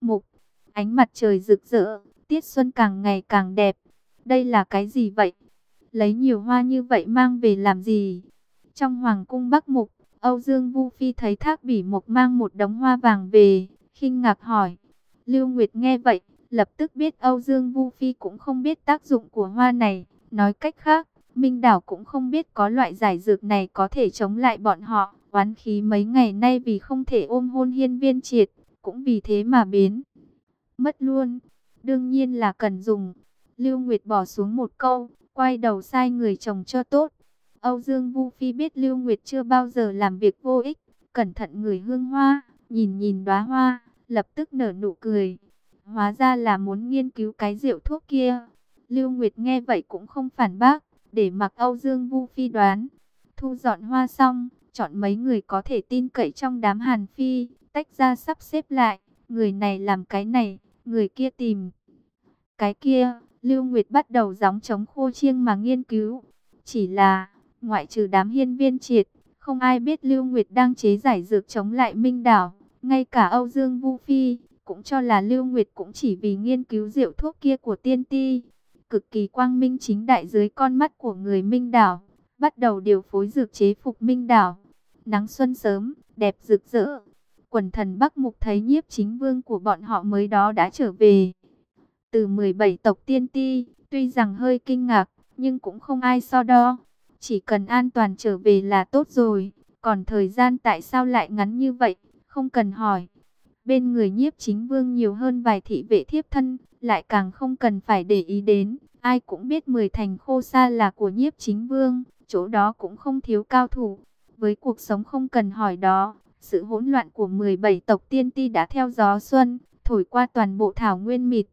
mục. Ánh mặt trời rực rỡ, tiết xuân càng ngày càng đẹp. Đây là cái gì vậy? Lấy nhiều hoa như vậy mang về làm gì? Trong hoàng cung Bắc Mục, Âu Dương Vu Phi thấy Thác Bỉ Mộc mang một đống hoa vàng về, khinh ngạc hỏi. Lưu Nguyệt nghe vậy, lập tức biết Âu Dương Vu Phi cũng không biết tác dụng của hoa này. Nói cách khác, Minh Đảo cũng không biết có loại giải dược này có thể chống lại bọn họ. Oán khí mấy ngày nay vì không thể ôm hôn Hiên Viên Triệt, cũng vì thế mà biến mất luôn. Đương nhiên là cần dùng. Lưu Nguyệt bỏ xuống một câu, quay đầu sai người trồng cho tốt. Âu Dương Vu Phi biết Lưu Nguyệt chưa bao giờ làm việc vô ích, cẩn thận ngửi hương hoa, nhìn nhìn đóa hoa, lập tức nở nụ cười. Hóa ra là muốn nghiên cứu cái rượu thuốc kia. Lưu Nguyệt nghe vậy cũng không phản bác, để mặc Âu Dương Vu Phi đoán. Thu dọn hoa xong, chọn mấy người có thể tin cậy trong đám Hàn Phi, tách ra sắp xếp lại. Người này làm cái này, người kia tìm cái kia. Lưu Nguyệt bắt đầu gióng trống khô chiêng mà nghiên cứu. Chỉ là, ngoại trừ đám Hiên Viên Triệt, không ai biết Lưu Nguyệt đang chế giải dược chống lại Minh Đảo. Ngay cả Âu Dương Vu Phi cũng cho là Lưu Nguyệt cũng chỉ vì nghiên cứu rượu thuốc kia của tiên ti. Cực kỳ quang minh chính đại dưới con mắt của người Minh Đảo, bắt đầu điều phối dược chế phục Minh Đảo. Nắng xuân sớm, đẹp rực rỡ. Quần thần Bắc Mục thấy Nhiếp Chính Vương của bọn họ mới đó đã trở về từ 17 tộc tiên ti, tuy rằng hơi kinh ngạc, nhưng cũng không ai so đo. Chỉ cần an toàn trở về là tốt rồi, còn thời gian tại sao lại ngắn như vậy, không cần hỏi. Bên người Nhiếp Chính Vương nhiều hơn vài thị vệ thiếp thân, lại càng không cần phải để ý đến. Ai cũng biết 10 thành Khô Sa là của Nhiếp Chính Vương, chỗ đó cũng không thiếu cao thủ. Với cuộc sống không cần hỏi đó, sự hỗn loạn của 17 tộc tiên ti đã theo gió xuân, thổi qua toàn bộ thảo nguyên mịt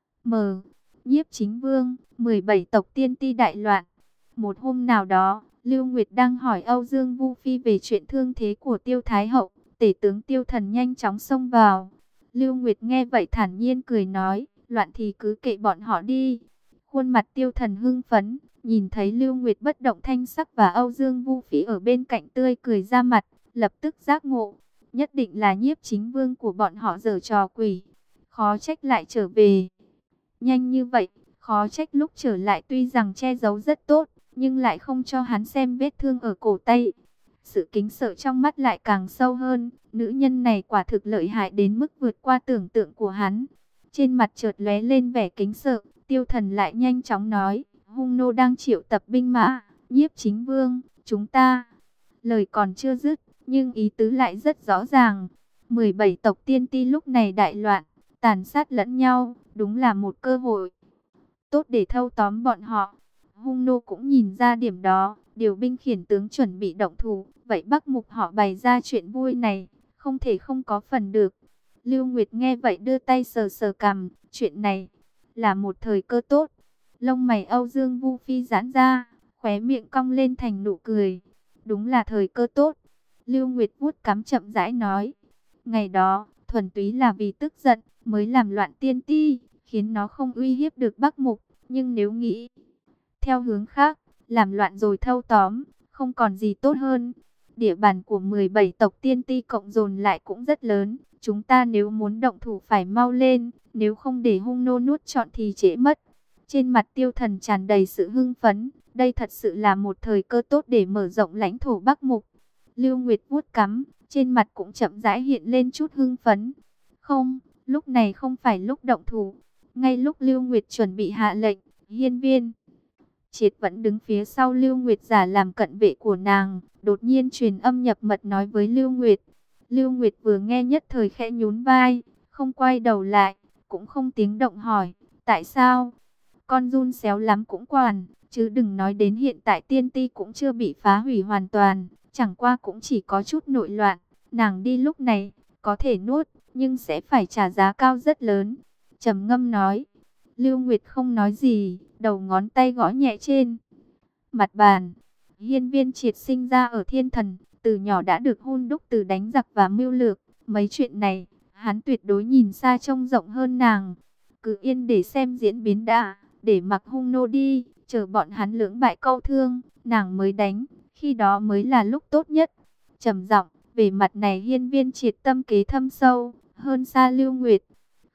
mờ. Nhiếp Chính Vương, 17 tộc tiên ti đại loạn. Một hôm nào đó, Lưu Nguyệt đang hỏi Âu Dương Vu Phi về chuyện thương thế của Tiêu Thái Hậu. Tể tướng Tiêu Thần nhanh chóng xông vào. Lưu Nguyệt nghe vậy thản nhiên cười nói, loạn thì cứ kệ bọn họ đi. Khuôn mặt Tiêu Thần hưng phấn, nhìn thấy Lưu Nguyệt bất động thanh sắc và Âu Dương Vu Phi ở bên cạnh tươi cười ra mặt, lập tức giác ngộ. Nhất định là Nhiếp Chính Vương của bọn họ giở trò quỷ. Khó trách lại trở về nhanh như vậy, khó trách lúc trở lại tuy rằng che giấu rất tốt, nhưng lại không cho hắn xem vết thương ở cổ tay. Sự kính sợ trong mắt lại càng sâu hơn, nữ nhân này quả thực lợi hại đến mức vượt qua tưởng tượng của hắn. Trên mặt chợt lóe lên vẻ kính sợ, Tiêu Thần lại nhanh chóng nói, hung nô đang triệu tập binh mã, Nhiếp Chính Vương, chúng ta. Lời còn chưa dứt, nhưng ý tứ lại rất rõ ràng. 17 tộc tiên ti lúc này đại loạn, tàn sát lẫn nhau, đúng là một cơ hội tốt để thâu tóm bọn họ. Hung nô cũng nhìn ra điểm đó, điều binh khiển tướng chuẩn bị động thủ. Vậy Bắc Mục họ bày ra chuyện vui này, không thể không có phần được. Lưu Nguyệt nghe vậy đưa tay sờ sờ cằm, chuyện này là một thời cơ tốt. Lông mày Âu Dương Vu Phi giãn ra, khóe miệng cong lên thành nụ cười. Đúng là thời cơ tốt. Lưu Nguyệt vuốt cằm chậm rãi nói, ngày đó thuần túy là vì tức giận mới làm loạn tiên ti, khiến nó không uy hiếp được Bắc Mục. Nhưng nếu nghĩ theo hướng khác, làm loạn rồi thâu tóm, không còn gì tốt hơn. Địa bàn của 17 tộc tiên ti cộng dồn lại cũng rất lớn. Chúng ta nếu muốn động thủ phải mau lên, nếu không để hung nô nuốt trọn thì trễ mất. Trên mặt Tiêu Thần tràn đầy sự hưng phấn. Đây thật sự là một thời cơ tốt để mở rộng lãnh thổ Bắc Mục. Lưu Nguyệt vuốt cằm, trên mặt cũng chậm rãi hiện lên chút hưng phấn. Không, lúc này không phải lúc động thủ. Ngay lúc Lưu Nguyệt chuẩn bị hạ lệnh, Hiên Viên Triệt vẫn đứng phía sau Lưu Nguyệt giả làm cận vệ của nàng, đột nhiên truyền âm nhập mật nói với Lưu Nguyệt. Lưu Nguyệt vừa nghe nhất thời khẽ nhún vai, không quay đầu lại, cũng không tiếng động hỏi, tại sao? Con run xéo lắm cũng quản, chứ đừng nói đến hiện tại tiên ti cũng chưa bị phá hủy hoàn toàn, chẳng qua cũng chỉ có chút nội loạn. Nàng đi lúc này, có thể nuốt, nhưng sẽ phải trả giá cao rất lớn. Trầm ngâm nói. Lưu Nguyệt không nói gì, đầu ngón tay gõ nhẹ trên mặt bàn. Hiên Viên Triệt sinh ra ở Thiên Thần, từ nhỏ đã được hun đúc từ đánh giặc và mưu lược. Mấy chuyện này, hắn tuyệt đối nhìn xa trông rộng hơn nàng. Cứ yên để xem diễn biến đã, để mặc hung nô đi, chờ bọn hắn lưỡng bại câu thương, nàng mới đánh, khi đó mới là lúc tốt nhất. Trầm giọng, về mặt này Hiên Viên Triệt tâm kế thâm sâu, hơn xa Lưu Nguyệt.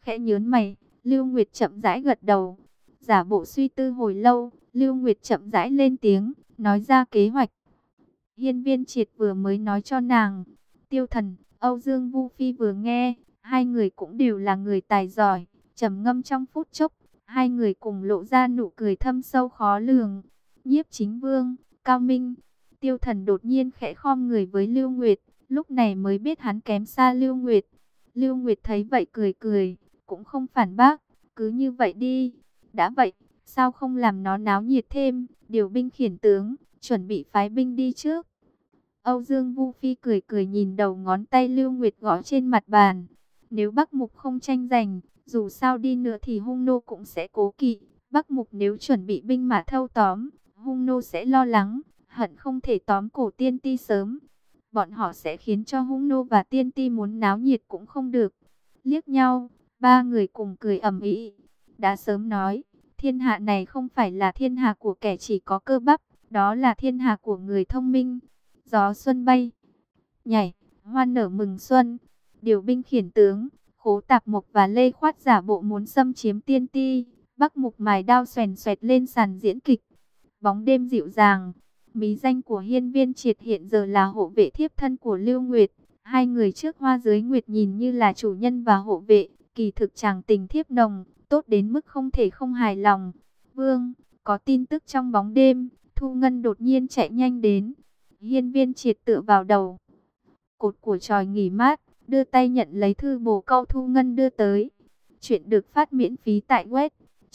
khẽ nhớn mày. Lưu Nguyệt chậm rãi gật đầu. Giả bộ suy tư hồi lâu, Lưu Nguyệt chậm rãi lên tiếng, nói ra kế hoạch. Hiên Viên Triệt vừa mới nói cho nàng. Tiêu Thần, Âu Dương Vu Phi vừa nghe, hai người cũng đều là người tài giỏi, trầm ngâm trong phút chốc, hai người cùng lộ ra nụ cười thâm sâu khó lường. Nhiếp Chính Vương, Cao Minh. Tiêu Thần đột nhiên khẽ khom người với Lưu Nguyệt, lúc này mới biết hắn kém xa Lưu Nguyệt. Lưu Nguyệt thấy vậy cười cười, cũng không phản bác, cứ như vậy đi. Đã vậy, sao không làm nó náo nhiệt thêm, điều binh khiển tướng, chuẩn bị phái binh đi trước. Âu Dương Vu Phi cười cười nhìn đầu ngón tay Lưu Nguyệt gõ trên mặt bàn. Nếu Bắc Mục không tranh giành, dù sao đi nữa thì Hung Nô cũng sẽ cố kỵ. Bắc Mục nếu chuẩn bị binh mã thâu tóm, Hung Nô sẽ lo lắng, hận không thể tóm cổ Tiên Ti sớm. Bọn họ sẽ khiến cho Hung Nô và Tiên Ti muốn náo nhiệt cũng không được. Liếc nhau, ba người cùng cười ầm ĩ. Đã sớm nói, thiên hạ này không phải là thiên hạ của kẻ chỉ có cơ bắp, đó là thiên hạ của người thông minh. Gió xuân bay, nhảy, hoa nở mừng xuân. Điều binh khiển tướng, Khố Tạp Mộc và Lê Khoát giả bộ muốn xâm chiếm Tiên Ti. Bắc Mục mài đao xoèn xoẹt lên sàn diễn kịch. Bóng đêm dịu dàng. Bí danh của Hiên Viên Triệt hiện giờ là hộ vệ thiếp thân của Lưu Nguyệt. Hai người trước hoa dưới nguyệt nhìn như là chủ nhân và hộ vệ, kỳ thực chàng tình thiếp nồng, tốt đến mức không thể không hài lòng. Vương, có tin tức trong bóng đêm. Thu Ngân đột nhiên chạy nhanh đến. Hiên Viên Triệt tựa vào đầu cột của chòi nghỉ mát, đưa tay nhận lấy thư bồ câu Thu Ngân đưa tới. Chuyện được phát miễn phí tại web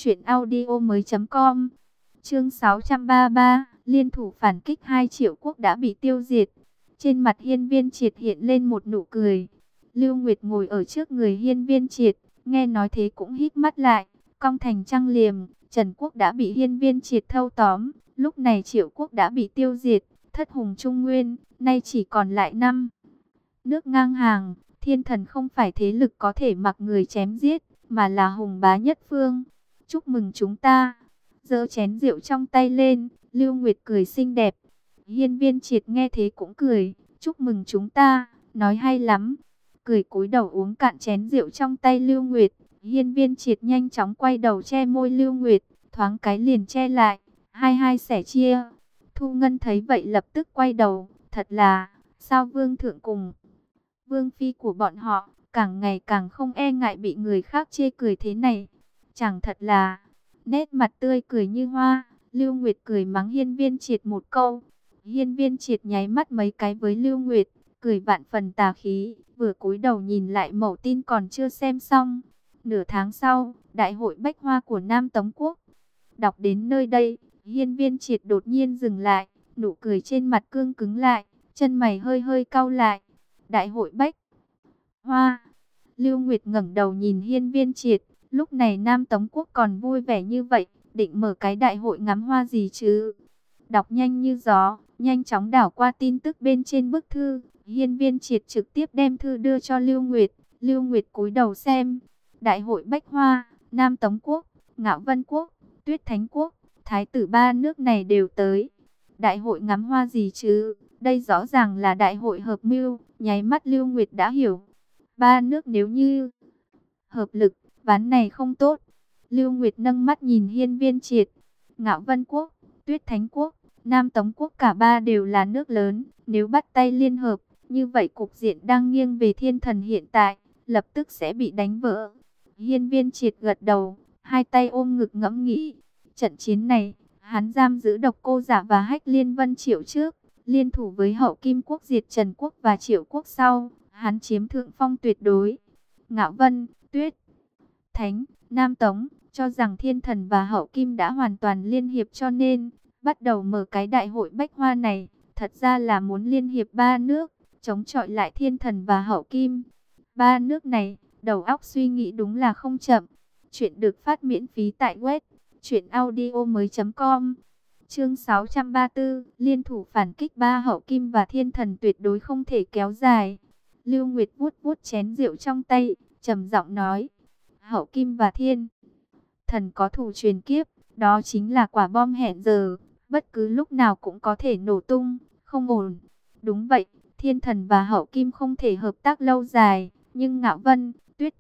truyệnaudiomoi.com. Chương 633, liên thủ phản kích 2 triệu quốc đã bị tiêu diệt. Trên mặt Hiên Viên Triệt hiện lên một nụ cười. Lưu Nguyệt ngồi ở trước người Hiên Viên Triệt, nghe nói thế cũng híp mắt lại, cong thành trăng liềm. Trần quốc đã bị Hiên Viên Triệt thâu tóm, lúc này Triệu quốc đã bị tiêu diệt, thất hùng Trung Nguyên, nay chỉ còn lại 5 nước ngang hàng. Thiên Thần không phải thế lực có thể mặc người chém giết, mà là hùng bá nhất phương. Chúc mừng chúng ta. Giơ chén rượu trong tay lên, Lưu Nguyệt cười xinh đẹp. Hiên Viên Triệt nghe thế cũng cười, chúc mừng chúng ta, nói hay lắm. Cười cúi đầu uống cạn chén rượu trong tay Lưu Nguyệt. Hiên Viên Triệt nhanh chóng quay đầu che môi Lưu Nguyệt, thoáng cái liền che lại, hai sẻ chia. Thu Ngân thấy vậy lập tức quay đầu, thật là, sao Vương thượng cùng Vương phi của bọn họ càng ngày càng không e ngại bị người khác chê cười thế này. Chẳng thật là, nét mặt tươi cười như hoa. Lưu Nguyệt cười mắng Hiên Viên Triệt một câu. Hiên Viên Triệt nháy mắt mấy cái với Lưu Nguyệt, cười vạn phần tà khí, vừa cúi đầu nhìn lại mẩu tin còn chưa xem xong. Nửa tháng sau, đại hội bách hoa của Nam Tống Quốc. Đọc đến nơi đây, Hiên Viên Triệt đột nhiên dừng lại, nụ cười trên mặt cương cứng lại, chân mày hơi hơi cau lại. Đại hội bách hoa. Lưu Nguyệt ngẩng đầu nhìn Hiên Viên Triệt, lúc này Nam Tống Quốc còn vui vẻ như vậy, định mở cái đại hội ngắm hoa gì chứ? Đọc nhanh như gió, nhanh chóng đảo qua tin tức bên trên bức thư. Hiên Viên Triệt trực tiếp đem thư đưa cho Lưu Nguyệt. Lưu Nguyệt cúi đầu xem. Đại hội bách hoa, Nam Tống Quốc, Ngạo Vân Quốc, Tuyết Thánh Quốc, thái tử ba nước này đều tới. Đại hội ngắm hoa gì chứ? Đây rõ ràng là đại hội hợp mưu. Nháy mắt Lưu Nguyệt đã hiểu. Ba nước nếu như hợp lực, ván này không tốt. Lưu Nguyệt nâng mắt nhìn Hiên Viên Triệt. Ngạo Vân Quốc, Tuyết Thánh Quốc, Nam Tống Quốc cả ba đều là nước lớn. Nếu bắt tay liên hợp, như vậy cục diện đang nghiêng về Thiên Thần hiện tại, lập tức sẽ bị đánh vỡ. Hiên Viên Triệt gật đầu, hai tay ôm ngực ngẫm nghĩ. Trận chiến này, hắn giam giữ Độc Cô Giả và Hách Liên Vân Triệu trước, liên thủ với Hậu Kim Quốc diệt Trần Quốc và Triệu Quốc sau, hắn chiếm thượng phong tuyệt đối. Ngạo Vân, Tuyết Thánh, Nam Tống cho rằng Thiên Thần và Hậu Kim đã hoàn toàn liên hiệp, cho nên bắt đầu mở cái đại hội bách hoa này, thật ra là muốn liên hiệp ba nước, chống chọi lại Thiên Thần và Hậu Kim. Ba nước này, đầu óc suy nghĩ đúng là không chậm. Chuyện được phát miễn phí tại web truyệnaudiomoi.com. Chương 634, liên thủ phản kích ba Hậu Kim và Thiên Thần tuyệt đối không thể kéo dài. Lưu Nguyệt vuốt vuốt chén rượu trong tay, trầm giọng nói: Hậu Kim và Thiên Thần có thù truyền kiếp, đó chính là quả bom hẹn giờ, bất cứ lúc nào cũng có thể nổ tung, không ổn. Đúng vậy, Thiên Thần và Hậu Kim không thể hợp tác lâu dài, nhưng Ngạo Vân, Tuyết Thánh,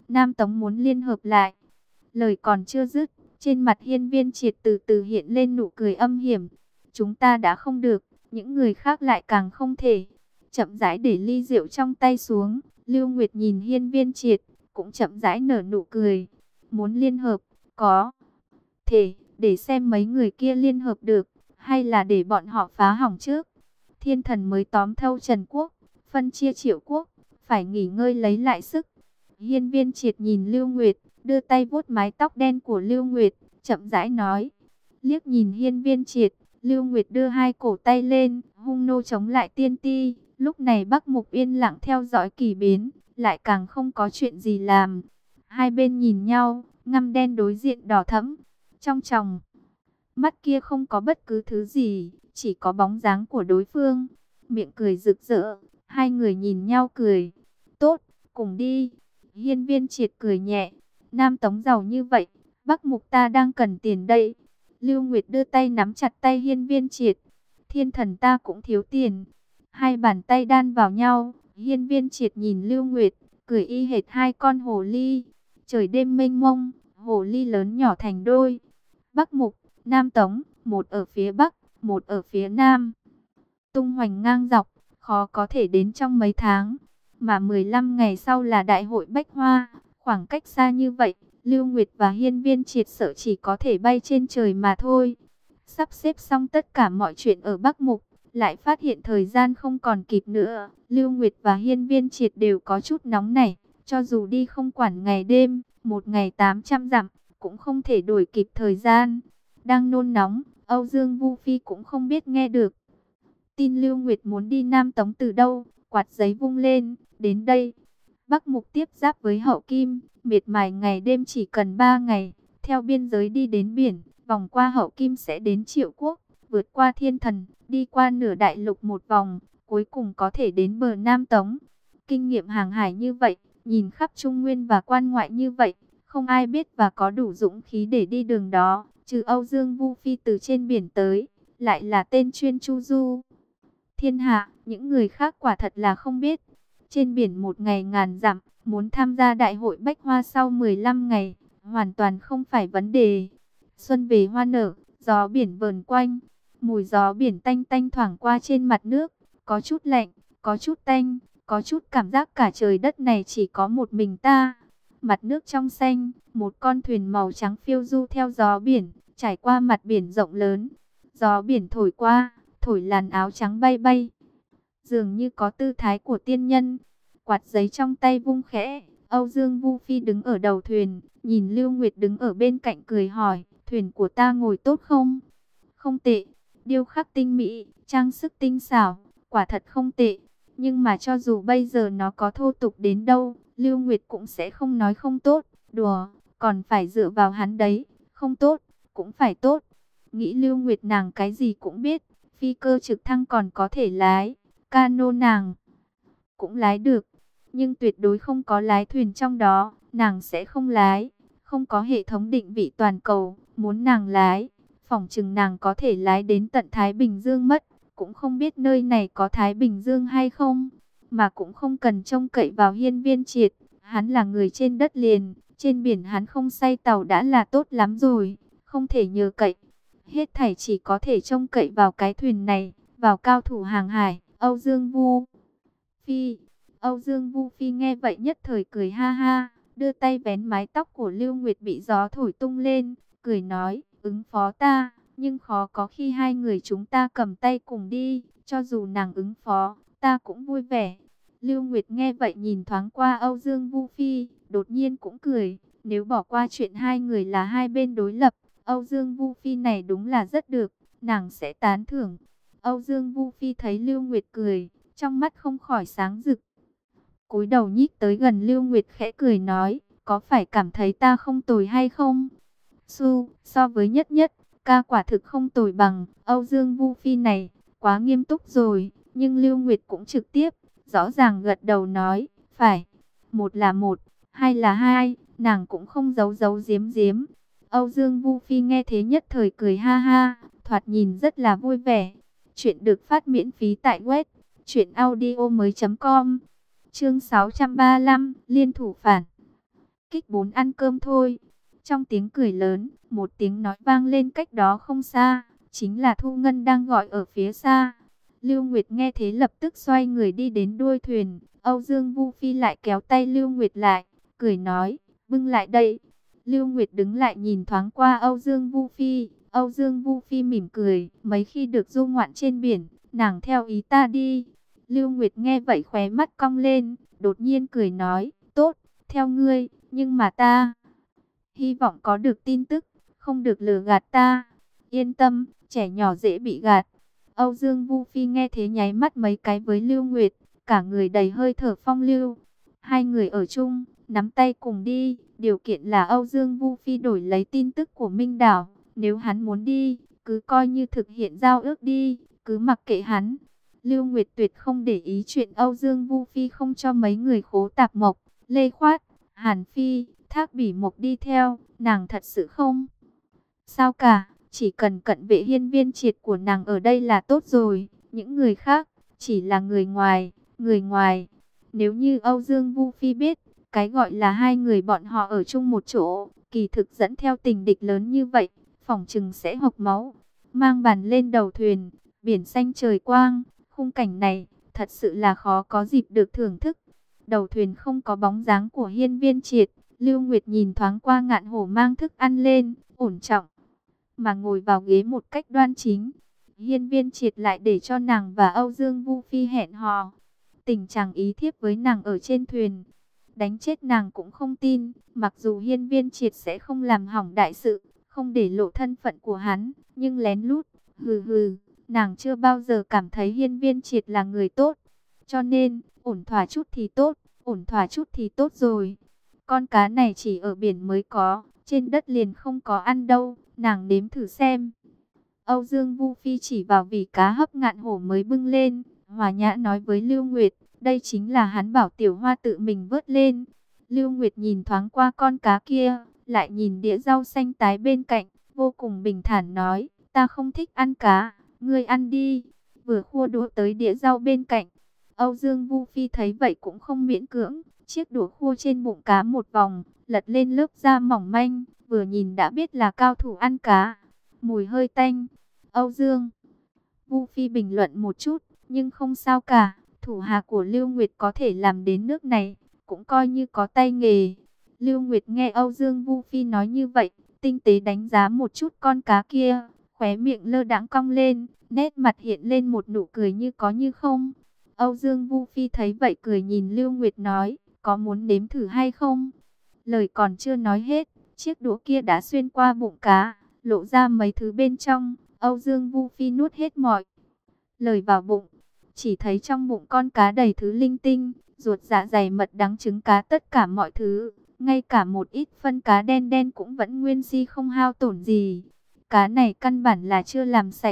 Nam Tống muốn liên hợp lại. Lời còn chưa dứt, trên mặt Hiên Viên Triệt từ từ hiện lên nụ cười âm hiểm. Chúng ta đã không được, những người khác lại càng không thể. Chậm rãi để ly rượu trong tay xuống, Lưu Nguyệt nhìn Hiên Viên Triệt, cũng chậm rãi nở nụ cười. Muốn liên hợp, có thể, để xem mấy người kia liên hợp được, hay là để bọn họ phá hỏng trước. Thiên thần mới tóm thâu Trần Quốc, phân chia Triệu Quốc, phải nghỉ ngơi lấy lại sức. Hiên Viên Triệt nhìn Lưu Nguyệt, đưa tay vuốt mái tóc đen của Lưu Nguyệt, chậm rãi nói. Liếc nhìn Hiên Viên Triệt, Lưu Nguyệt đưa hai cổ tay lên, hung nô chống lại tiên ti. Lúc này Bắc Mục yên lặng theo dõi kỳ biến, lại càng không có chuyện gì làm. Hai bên nhìn nhau, ngăm đen đối diện đỏ thẫm. Trong tròng mắt kia không có bất cứ thứ gì, chỉ có bóng dáng của đối phương. Miệng cười rực rỡ, hai người nhìn nhau cười. Tốt, cùng đi. Hiên Viên Triệt cười nhẹ. Nam Tống giàu như vậy, Bắc Mục ta đang cần tiền đây. Lưu Nguyệt đưa tay nắm chặt tay Hiên Viên Triệt. Thiên thần ta cũng thiếu tiền. Hai bàn tay đan vào nhau. Hiên Viên Triệt nhìn Lưu Nguyệt, cười y hệt hai con hồ ly. Trời đêm mênh mông, hồ ly lớn nhỏ thành đôi. Bắc Mục, Nam Tống, một ở phía Bắc, một ở phía Nam. Tung hoành ngang dọc, khó có thể đến trong mấy tháng. Mà 15 ngày sau là đại hội Bách Hoa. Khoảng cách xa như vậy, Lưu Nguyệt và Hiên Viên Triệt sợ chỉ có thể bay trên trời mà thôi. Sắp xếp xong tất cả mọi chuyện ở Bắc Mục, lại phát hiện thời gian không còn kịp nữa. Lưu Nguyệt và Hiên Viên Triệt đều có chút nóng nảy. Cho dù đi không quản ngày đêm, một ngày 800 dặm, cũng không thể đuổi kịp thời gian. Đang nôn nóng, Âu Dương Vu Phi cũng không biết nghe được tin Lưu Nguyệt muốn đi Nam Tống từ đâu. Quạt giấy vung lên, đến đây. Bắc Mục tiếp giáp với Hậu Kim, miệt mài ngày đêm chỉ cần 3 ngày. Theo biên giới đi đến biển, vòng qua Hậu Kim sẽ đến Triệu Quốc, vượt qua Thiên Thần, đi qua nửa đại lục một vòng, cuối cùng có thể đến bờ Nam Tống. Kinh nghiệm hàng hải như vậy, nhìn khắp Trung Nguyên và quan ngoại như vậy, không ai biết và có đủ dũng khí để đi đường đó, trừ Âu Dương Vu Phi từ trên biển tới, lại là tên chuyên chu du thiên hạ, những người khác quả thật là không biết. Trên biển một ngày ngàn dặm, muốn tham gia đại hội Bách Hoa sau 15 ngày, hoàn toàn không phải vấn đề. Xuân về hoa nở, gió biển vờn quanh, mùi gió biển tanh tanh thoảng qua trên mặt nước, có chút lạnh, có chút tanh, có chút cảm giác cả trời đất này chỉ có một mình ta. Mặt nước trong xanh, một con thuyền màu trắng phiêu du theo gió biển, trải qua mặt biển rộng lớn. Gió biển thổi qua, thổi làn áo trắng bay bay, dường như có tư thái của tiên nhân. Quạt giấy trong tay vung khẽ, Âu Dương Vu Phi đứng ở đầu thuyền, nhìn Lưu Nguyệt đứng ở bên cạnh cười hỏi, thuyền của ta ngồi tốt không? Không tệ, điêu khắc tinh mỹ, trang sức tinh xảo, quả thật không tệ. Nhưng mà cho dù bây giờ nó có thô tục đến đâu, Lưu Nguyệt cũng sẽ không nói không tốt. Đùa, còn phải dựa vào hắn đấy, không tốt, cũng phải tốt. Nghĩ Lưu Nguyệt nàng cái gì cũng biết, phi cơ trực thăng còn có thể lái, cano nàng cũng lái được, nhưng tuyệt đối không có lái thuyền trong đó, nàng sẽ không lái. Không có hệ thống định vị toàn cầu, muốn nàng lái, phỏng chừng nàng có thể lái đến tận Thái Bình Dương mất, cũng không biết nơi này có Thái Bình Dương hay không, mà cũng không cần trông cậy vào Hiên Viên Triệt, hắn là người trên đất liền, trên biển hắn không say tàu đã là tốt lắm rồi, không thể nhờ cậy. Hết thảy chỉ có thể trông cậy vào cái thuyền này, vào cao thủ hàng hải, Âu Dương Vu Phi. Âu Dương Vu Phi nghe vậy nhất thời cười ha ha, đưa tay vén mái tóc của Lưu Nguyệt bị gió thổi tung lên, cười nói, ứng phó ta, nhưng khó có khi hai người chúng ta cầm tay cùng đi, cho dù nàng ứng phó, ta cũng vui vẻ. Lưu Nguyệt nghe vậy nhìn thoáng qua Âu Dương Vu Phi, đột nhiên cũng cười, nếu bỏ qua chuyện hai người là hai bên đối lập, Âu Dương Vu Phi này đúng là rất được, nàng sẽ tán thưởng. Âu Dương Vu Phi thấy Lưu Nguyệt cười, trong mắt không khỏi sáng rực. Cúi đầu nhích tới gần Lưu Nguyệt khẽ cười nói, có phải cảm thấy ta không tồi hay không? So với nhất nhất, ca quả thực không tồi bằng Âu Dương Vu Phi này, quá nghiêm túc rồi. Nhưng Lưu Nguyệt cũng trực tiếp, rõ ràng gật đầu nói, phải, một là một, hai là hai, nàng cũng không giấu giấu giếm giếm. Âu Dương Vu Phi nghe thế nhất thời cười ha ha, thoạt nhìn rất là vui vẻ. Chuyện được phát miễn phí tại web truyệnaudiomoi.com. Chương 635, liên thủ phản. kích 4 ăn cơm thôi. Trong tiếng cười lớn, một tiếng nói vang lên cách đó không xa, chính là Thu Ngân đang gọi ở phía xa. Lưu Nguyệt nghe thế lập tức xoay người đi đến đuôi thuyền. Âu Dương Vu Phi lại kéo tay Lưu Nguyệt lại, cười nói, bưng lại đây. Lưu Nguyệt đứng lại nhìn thoáng qua Âu Dương Vu Phi. Âu Dương Vu Phi mỉm cười, mấy khi được du ngoạn trên biển, nàng theo ý ta đi. Lưu Nguyệt nghe vậy khóe mắt cong lên, đột nhiên cười nói, tốt, theo ngươi, nhưng mà ta hy vọng có được tin tức, không được lừa gạt ta. Yên tâm, trẻ nhỏ dễ bị gạt. Âu Dương Vu Phi nghe thế nháy mắt mấy cái với Lưu Nguyệt, cả người đầy hơi thở phong lưu. Hai người ở chung, nắm tay cùng đi, điều kiện là Âu Dương Vu Phi đổi lấy tin tức của Minh Đảo. Nếu hắn muốn đi, cứ coi như thực hiện giao ước đi, cứ mặc kệ hắn. Lưu Nguyệt tuyệt không để ý chuyện Âu Dương Vu Phi không cho mấy người Khố Tạp Mộc, Lê Khoát, Hàn Phi, Thác Bỉ Mộc đi theo, nàng thật sự không sao cả, chỉ cần cận vệ Hiên Viên Triệt của nàng ở đây là tốt rồi, những người khác chỉ là người ngoài, người ngoài. Nếu như Âu Dương Vu Phi biết, cái gọi là hai người bọn họ ở chung một chỗ, kỳ thực dẫn theo tình địch lớn như vậy, phỏng chừng sẽ hộc máu. Mang bàn lên đầu thuyền, biển xanh trời quang, khung cảnh này thật sự là khó có dịp được thưởng thức. Đầu thuyền không có bóng dáng của Hiên Viên Triệt, Lưu Nguyệt nhìn thoáng qua Ngạn Hổ mang thức ăn lên, ổn trọng mà ngồi vào ghế một cách đoan chính. Hiên Viên Triệt lại để cho nàng và Âu Dương Vu Phi hẹn hò. Tình chàng ý thiếp với nàng ở trên thuyền, đánh chết nàng cũng không tin. Mặc dù Hiên Viên Triệt sẽ không làm hỏng đại sự, không để lộ thân phận của hắn, nhưng lén lút, hừ hừ, nàng chưa bao giờ cảm thấy Hiên Viên Triệt là người tốt. Cho nên, ổn thỏa chút thì tốt, ổn thỏa chút thì tốt rồi. Con cá này chỉ ở biển mới có, trên đất liền không có ăn đâu, nàng nếm thử xem. Âu Dương Vu Phi chỉ vào vỉ cá hấp Ngạn Hổ mới bưng lên, hòa nhã nói với Lưu Nguyệt, đây chính là hắn bảo Tiểu Hoa tự mình vớt lên. Lưu Nguyệt nhìn thoáng qua con cá kia, lại nhìn đĩa rau xanh tái bên cạnh, vô cùng bình thản nói, ta không thích ăn cá, ngươi ăn đi. Vừa khua đũa tới đĩa rau bên cạnh, Âu Dương Vu Phi thấy vậy cũng không miễn cưỡng, chiếc đũa khua trên bụng cá một vòng, lật lên lớp da mỏng manh, vừa nhìn đã biết là cao thủ ăn cá. Mùi hơi tanh. Âu Dương Vu Phi bình luận một chút, nhưng không sao cả, thủ hạ của Lưu Nguyệt có thể làm đến nước này, cũng coi như có tay nghề. Lưu Nguyệt nghe Âu Dương Vu Phi nói như vậy, tinh tế đánh giá một chút con cá kia, khóe miệng lơ đãng cong lên, nét mặt hiện lên một nụ cười như có như không. Âu Dương Vu Phi thấy vậy cười nhìn Lưu Nguyệt nói, có muốn nếm thử hay không? Lời còn chưa nói hết, chiếc đũa kia đã xuyên qua bụng cá, lộ ra mấy thứ bên trong. Âu Dương Vu Phi nuốt hết mọi lời vào bụng, chỉ thấy trong bụng con cá đầy thứ linh tinh, ruột dạ dày mật đắng trứng cá tất cả mọi thứ, ngay cả một ít phân cá đen đen cũng vẫn nguyên si không hao tổn gì. Cá này căn bản là chưa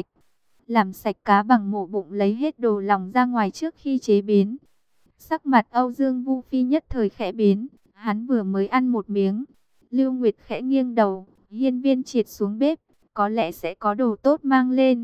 làm sạch cá bằng mổ bụng lấy hết đồ lòng ra ngoài trước khi chế biến. Sắc mặt Âu Dương Vu Phi nhất thời khẽ biến, hắn vừa mới ăn một miếng. Lưu Nguyệt khẽ nghiêng đầu, Hiên Viên Triệt xuống bếp, có lẽ sẽ có đồ tốt mang lên.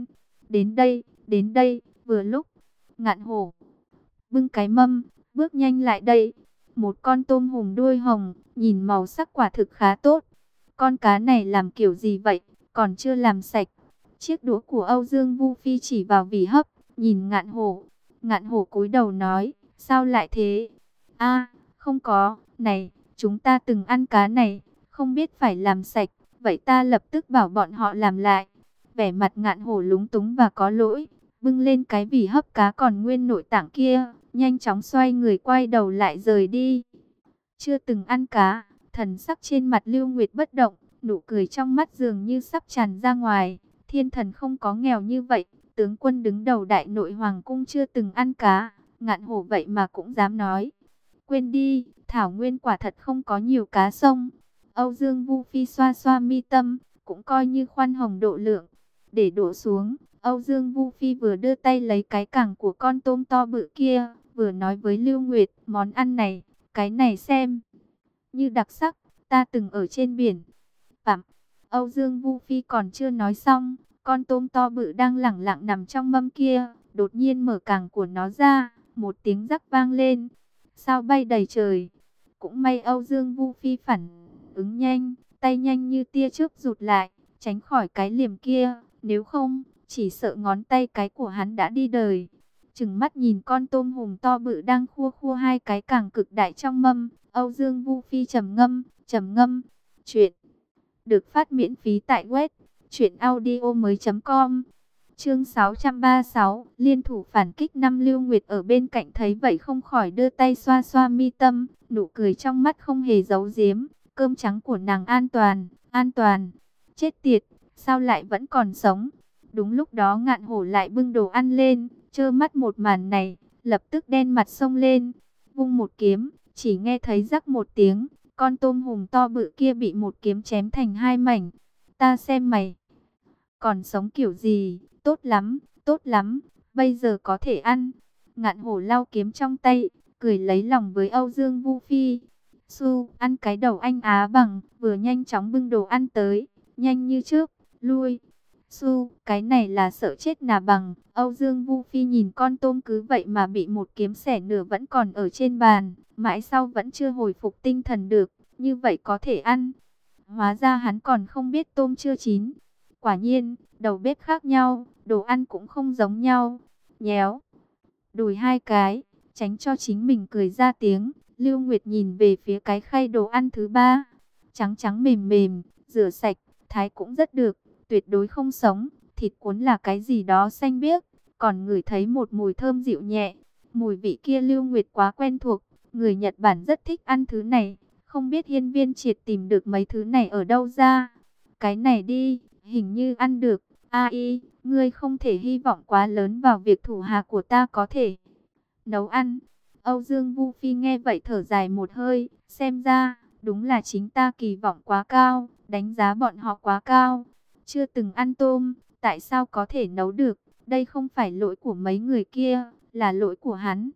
Đến đây, vừa lúc, Ngạn Hổ bưng cái mâm, bước nhanh lại đây. Một con tôm hùm đuôi hồng, nhìn màu sắc quả thực khá tốt. Con cá này làm kiểu gì vậy, còn chưa làm sạch. Chiếc đũa của Âu Dương Vu Phi chỉ vào vỉ hấp, nhìn Ngạn Hổ. Ngạn Hổ cúi đầu nói, sao lại thế? A, không có, này, chúng ta từng ăn cá này, không biết phải làm sạch, vậy ta lập tức bảo bọn họ làm lại. Vẻ mặt Ngạn Hổ lúng túng và có lỗi, bưng lên cái vỉ hấp cá còn nguyên nội tạng kia, nhanh chóng xoay người quay đầu lại rời đi. Chưa từng ăn cá, thần sắc trên mặt Lưu Nguyệt bất động, nụ cười trong mắt dường như sắp tràn ra ngoài. Thiên thần không có nghèo như vậy, tướng quân đứng đầu đại nội hoàng cung chưa từng ăn cá, Ngạn Hổ vậy mà cũng dám nói. Quên đi, thảo nguyên quả thật không có nhiều cá sông. Âu Dương Vu Phi xoa xoa mi tâm, cũng coi như khoan hồng độ lượng. Để đổ xuống, Âu Dương Vu Phi vừa đưa tay lấy cái cẳng của con tôm to bự kia, vừa nói với Lưu Nguyệt, món ăn này, cái này xem như đặc sắc, ta từng ở trên biển. Phạm, Âu Dương Vu Phi còn chưa nói xong, con tôm to bự đang lẳng lặng nằm trong mâm kia, đột nhiên mở cẳng của nó ra, một tiếng rắc vang lên, sao bay đầy trời. Cũng may Âu Dương Vu Phi phản ứng nhanh, tay nhanh như tia chớp rụt lại, tránh khỏi cái liềm kia, nếu không, chỉ sợ ngón tay cái của hắn đã đi đời. Trừng mắt nhìn con tôm hùm to bự đang khua khua hai cái càng cực đại trong mâm, Âu Dương Vu Phi trầm ngâm. Chuyện được phát miễn phí tại web truyệnaudiomoi.com. Chương 636, liên thủ phản kích. Năm Lưu Nguyệt ở bên cạnh thấy vậy không khỏi đưa tay xoa xoa mi tâm, nụ cười trong mắt không hề giấu giếm. Cơm trắng của nàng an toàn. Chết tiệt, sao lại vẫn còn sống? Đúng lúc đó Ngạn Hổ lại bưng đồ ăn lên, trơ mắt một màn này, lập tức đen mặt xông lên, vung một kiếm, chỉ nghe thấy rắc một tiếng, con tôm hùm to bự kia bị một kiếm chém thành hai mảnh. Ta xem mày còn sống kiểu gì? Tốt lắm, bây giờ có thể ăn. Ngạn Hổ lau kiếm trong tay, cười lấy lòng với Âu Dương Vu Phi. Su, ăn cái đầu anh Á Bằng, vừa nhanh chóng bưng đồ ăn tới, nhanh như trước, lui. Su, cái này là sợ chết nà Bằng. Âu Dương Vu Phi nhìn con tôm cứ vậy mà bị một kiếm xẻ nửa vẫn còn ở trên bàn, mãi sau vẫn chưa hồi phục tinh thần được, như vậy có thể ăn. Hóa ra hắn còn không biết tôm chưa chín. Quả nhiên, đầu bếp khác nhau, đồ ăn cũng không giống nhau. Nhéo đùi hai cái, tránh cho chính mình cười ra tiếng. Lưu Nguyệt nhìn về phía cái khay đồ ăn thứ ba, trắng trắng mềm mềm, rửa sạch, thái cũng rất được, tuyệt đối không sống. Thịt cuốn là cái gì đó xanh biếc, còn ngửi thấy một mùi thơm dịu nhẹ. Mùi vị kia Lưu Nguyệt quá quen thuộc, người Nhật Bản rất thích ăn thứ này. Không biết Hiên Viên Triệt tìm được mấy thứ này ở đâu ra. Cái này đi, hình như ăn được. Ai, ngươi không thể hy vọng quá lớn vào việc thủ hạ của ta có thể nấu ăn. Âu Dương Vu Phi nghe vậy thở dài một hơi, xem ra, đúng là chính ta kỳ vọng quá cao, đánh giá bọn họ quá cao. Chưa từng ăn tôm, tại sao có thể nấu được? Đây không phải lỗi của mấy người kia, là lỗi của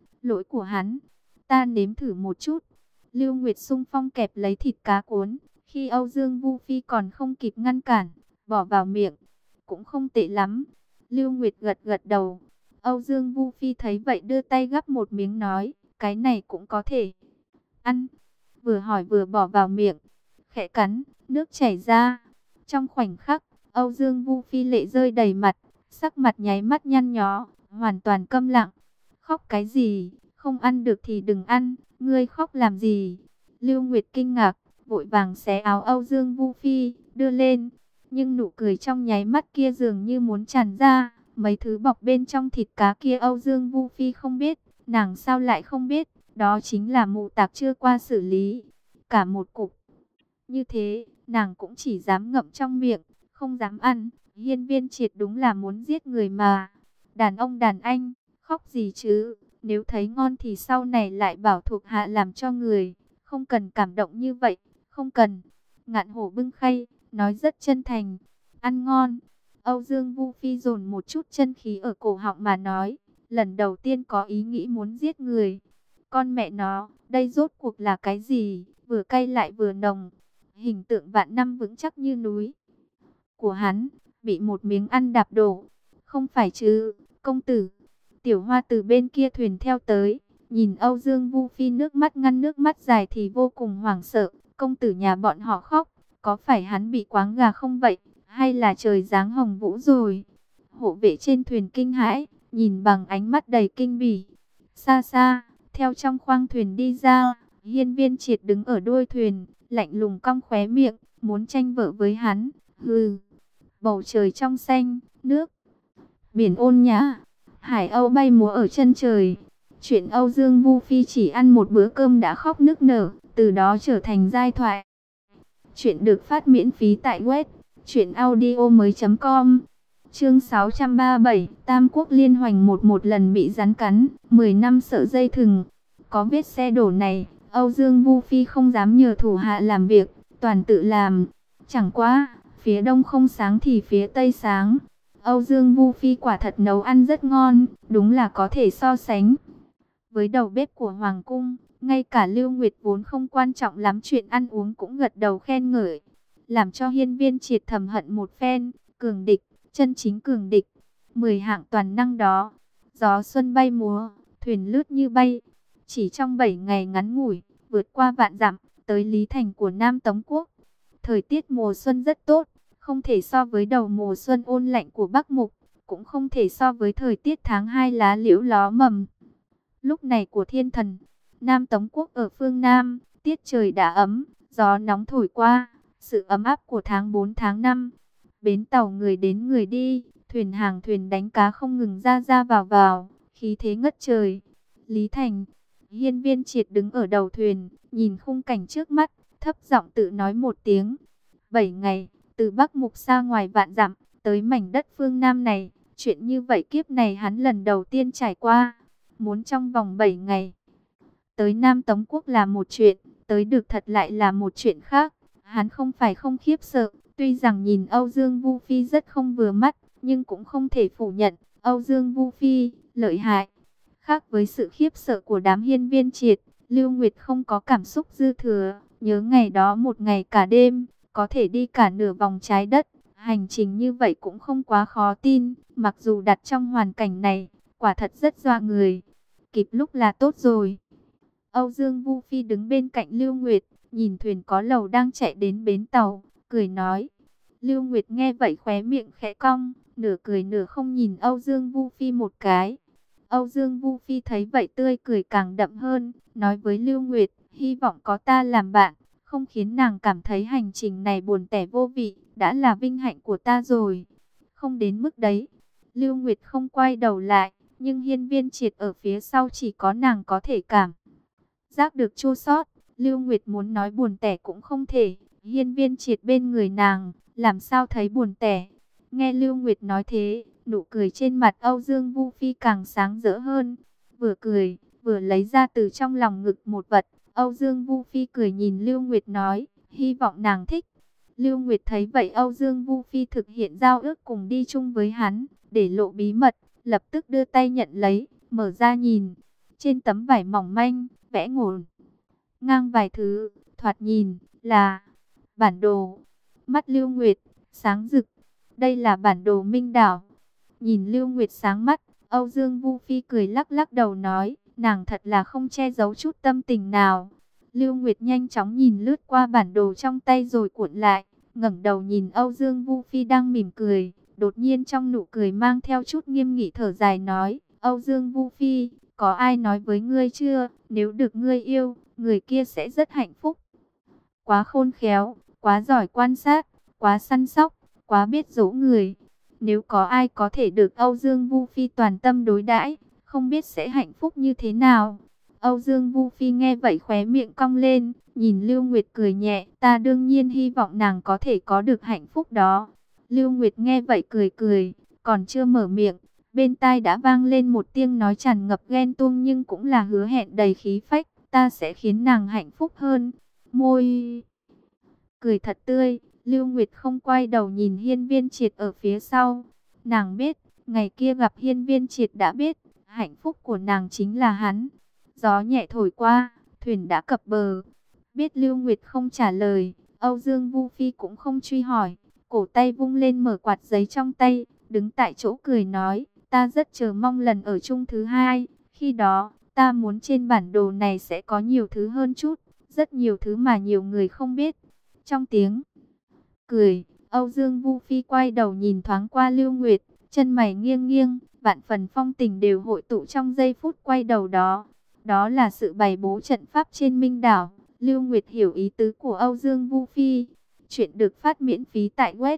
hắn. Ta nếm thử một chút. Lưu Nguyệt xung phong kẹp lấy thịt cá cuốn, khi Âu Dương Vu Phi còn không kịp ngăn cản, bỏ vào miệng. Cũng không tệ lắm. Lưu Nguyệt gật gật đầu. Âu Dương Vu Phi thấy vậy đưa tay gắp một miếng nói, cái này cũng có thể ăn. Vừa hỏi vừa bỏ vào miệng, khẽ cắn, nước chảy ra. Trong khoảnh khắc, Âu Dương Vu Phi lệ rơi đầy mặt, sắc mặt nháy mắt nhăn nhó, hoàn toàn câm lặng. Khóc cái gì? Không ăn được thì đừng ăn, ngươi khóc làm gì? Lưu Nguyệt kinh ngạc, vội vàng xé áo Âu Dương Vu Phi, đưa lên. Nhưng nụ cười trong nháy mắt kia dường như muốn tràn ra. Mấy thứ bọc bên trong thịt cá kia Âu Dương Vu Phi không biết, nàng sao lại không biết, đó chính là mù tạc chưa qua xử lý. Cả một cục như thế, nàng cũng chỉ dám ngậm trong miệng, không dám ăn. Hiên Viên Triệt đúng là muốn giết người mà. Đàn ông đàn anh, khóc gì chứ, nếu thấy ngon thì sau này lại bảo thuộc hạ làm cho người, không cần cảm động như vậy, không cần. Ngạn Hổ bưng khay, nói rất chân thành, ăn ngon. Âu Dương Vu Phi dồn một chút chân khí ở cổ họng mà nói, lần đầu tiên có ý nghĩ muốn giết người. Con mẹ nó, đây rốt cuộc là cái gì, vừa cay lại vừa nồng. Hình tượng vạn năm vững chắc như núi của hắn, bị một miếng ăn đạp đổ. Không phải chứ, công tử. Tiểu Hoa từ bên kia thuyền theo tới, nhìn Âu Dương Vu Phi nước mắt ngăn nước mắt dài thì vô cùng hoảng sợ. Công tử nhà bọn họ khóc, có phải hắn bị quáng gà không vậy? Hay là trời giáng hồng vũ rồi? Hộ vệ trên thuyền kinh hãi, nhìn bằng ánh mắt đầy kinh bỉ. Xa xa, theo trong khoang thuyền đi ra, Hiên Viên Triệt đứng ở đuôi thuyền, lạnh lùng cong khóe miệng, muốn tranh vợ với hắn. Hừ, bầu trời trong xanh, nước biển ôn nhã, hải âu bay múa ở chân trời. Chuyện Âu Dương Vu Phi chỉ ăn một bữa cơm đã khóc nức nở, từ đó trở thành giai thoại. Chuyện được phát miễn phí tại web truyệnaudiomoi.com. Chương 637, Tam Quốc liên hoành một lần bị rắn cắn, 10 năm sợ dây thừng. Có vết xe đổ này, Âu Dương Vu Phi không dám nhờ thủ hạ làm việc, toàn tự làm. Chẳng quá, phía đông không sáng thì phía tây sáng. Âu Dương Vu Phi quả thật nấu ăn rất ngon, đúng là có thể so sánh với đầu bếp của Hoàng cung. Ngay cả Lưu Nguyệt vốn không quan trọng lắm chuyện ăn uống cũng gật đầu khen ngợi, làm cho Hiên Viên Triệt thầm hận một phen. Cường địch, chân chính cường địch, 10 hạng toàn năng đó. Gió xuân bay múa, thuyền lướt như bay. Chỉ trong 7 ngày ngắn ngủi, vượt qua vạn dặm, tới Lý Thành của Nam Tống Quốc. Thời tiết mùa xuân rất tốt, không thể so với đầu mùa xuân ôn lạnh của Bắc Mục, cũng không thể so với thời tiết tháng 2 lá liễu ló mầm. Lúc này của thiên thần, Nam Tống Quốc ở phương Nam, tiết trời đã ấm, gió nóng thổi qua, sự ấm áp của tháng 4 tháng 5. Bến tàu người đến người đi, thuyền hàng thuyền đánh cá không ngừng ra ra vào, khí thế ngất trời. Lý Thành, Hiên Viên Triệt đứng ở đầu thuyền, nhìn khung cảnh trước mắt, thấp giọng tự nói một tiếng. 7 ngày, từ Bắc Mục xa ngoài vạn dặm, tới mảnh đất phương Nam này, chuyện như vậy kiếp này hắn lần đầu tiên trải qua. Muốn trong vòng 7 ngày, tới Nam Tống Quốc là một chuyện, tới được thật lại là một chuyện khác. Hắn không phải không khiếp sợ, tuy rằng nhìn Âu Dương Vu Phi rất không vừa mắt, nhưng cũng không thể phủ nhận, Âu Dương Vu Phi, lợi hại. Khác với sự khiếp sợ của đám Hiên Viên Triệt, Lưu Nguyệt không có cảm xúc dư thừa, nhớ ngày đó một ngày cả đêm, có thể đi cả nửa vòng trái đất. Hành trình như vậy cũng không quá khó tin, mặc dù đặt trong hoàn cảnh này, quả thật rất dọa người. Kịp lúc là tốt rồi. Âu Dương Vu Phi đứng bên cạnh Lưu Nguyệt, nhìn thuyền có lầu đang chạy đến bến tàu, cười nói. Lưu Nguyệt nghe vậy khóe miệng khẽ cong, nửa cười nửa không nhìn Âu Dương Vu Phi một cái. Âu Dương Vu Phi thấy vậy tươi cười càng đậm hơn, nói với Lưu Nguyệt, hy vọng có ta làm bạn, không khiến nàng cảm thấy hành trình này buồn tẻ vô vị, đã là vinh hạnh của ta rồi. Không đến mức đấy. Lưu Nguyệt không quay đầu lại, nhưng Hiên Viên Triệt ở phía sau chỉ có nàng có thể cảm giác được chua xót. Lưu Nguyệt muốn nói buồn tẻ cũng không thể, Hiên Viên Triệt bên người nàng, làm sao thấy buồn tẻ. Nghe Lưu Nguyệt nói thế, nụ cười trên mặt Âu Dương Vu Phi càng sáng rỡ hơn. Vừa cười, vừa lấy ra từ trong lòng ngực một vật. Âu Dương Vu Phi cười nhìn Lưu Nguyệt nói, hy vọng nàng thích. Lưu Nguyệt thấy vậy Âu Dương Vu Phi thực hiện giao ước cùng đi chung với hắn, để lộ bí mật, lập tức đưa tay nhận lấy, mở ra nhìn. Trên tấm vải mỏng manh, vẽ ngổn ngang vài thứ, thoạt nhìn là bản đồ. Mắt Lưu Nguyệt sáng rực, đây là bản đồ Minh Đảo. Nhìn Lưu Nguyệt sáng mắt, Âu Dương Vu Phi cười lắc lắc đầu nói, nàng thật là không che giấu chút tâm tình nào. Lưu Nguyệt nhanh chóng nhìn lướt qua bản đồ trong tay rồi cuộn lại, ngẩng đầu nhìn Âu Dương Vu Phi đang mỉm cười, đột nhiên trong nụ cười mang theo chút nghiêm nghị thở dài nói, Âu Dương Vu Phi, có ai nói với ngươi chưa, nếu được ngươi yêu, người kia sẽ rất hạnh phúc. Quá khôn khéo, quá giỏi quan sát, quá săn sóc, quá biết dỗ người. Nếu có ai có thể được Âu Dương Vu Phi toàn tâm đối đãi, không biết sẽ hạnh phúc như thế nào. Âu Dương Vu Phi nghe vậy khóe miệng cong lên, nhìn Lưu Nguyệt cười nhẹ, ta đương nhiên hy vọng nàng có thể có được hạnh phúc đó. Lưu Nguyệt nghe vậy cười cười, còn chưa mở miệng, bên tai đã vang lên một tiếng nói tràn ngập ghen tuông nhưng cũng là hứa hẹn đầy khí phách, ta sẽ khiến nàng hạnh phúc hơn. Môi cười thật tươi, Lưu Nguyệt không quay đầu nhìn Hiên Viên Triệt ở phía sau. Nàng biết, ngày kia gặp Hiên Viên Triệt đã biết, hạnh phúc của nàng chính là hắn. Gió nhẹ thổi qua, thuyền đã cập bờ. Biết Lưu Nguyệt không trả lời, Âu Dương Vu Phi cũng không truy hỏi. Cổ tay vung lên mở quạt giấy trong tay, đứng tại chỗ cười nói, ta rất chờ mong lần ở chung thứ hai. Khi đó, ta muốn trên bản đồ này sẽ có nhiều thứ hơn chút, rất nhiều thứ mà nhiều người không biết. Trong tiếng cười, Âu Dương Vu Phi quay đầu nhìn thoáng qua Lưu Nguyệt, chân mày nghiêng nghiêng, vạn phần phong tình đều hội tụ trong giây phút quay đầu đó. Đó là sự bày bố trận pháp trên Minh Đảo. Lưu Nguyệt hiểu ý tứ của Âu Dương Vu Phi. Chuyện được phát miễn phí tại web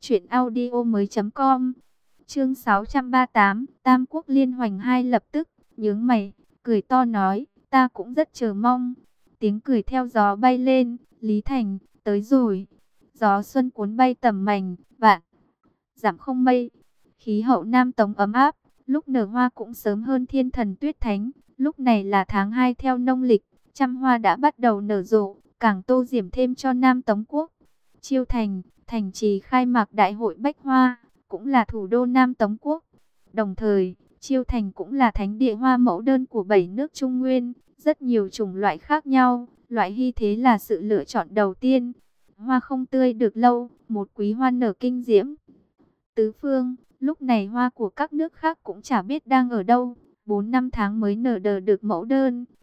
truyệnaudiomoi.com. Chương 638, Tam Quốc Liên Hoành hai lập tức nhướng mày, cười to nói, ta cũng rất chờ mong. Tiếng cười theo gió bay lên, Lý Thành, tới rồi. Gió xuân cuốn bay tầm mành, vạn dặm không mây. Khí hậu Nam Tống ấm áp, lúc nở hoa cũng sớm hơn thiên thần Tuyết Thánh. Lúc này là tháng 2 theo nông lịch, trăm hoa đã bắt đầu nở rộ, càng tô điểm thêm cho Nam Tống Quốc. Chiêu Thành, thành trì khai mạc đại hội Bách Hoa, cũng là thủ đô Nam Tống Quốc. Đồng thời, Chiêu Thành cũng là thánh địa hoa mẫu đơn của 7 nước Trung Nguyên, rất nhiều chủng loại khác nhau, loại hy thế là sự lựa chọn đầu tiên. Hoa không tươi được lâu, một quý hoa nở kinh diễm tứ phương, lúc này hoa của các nước khác cũng chả biết đang ở đâu. 4 năm tháng mới nở đờ được mẫu đơn,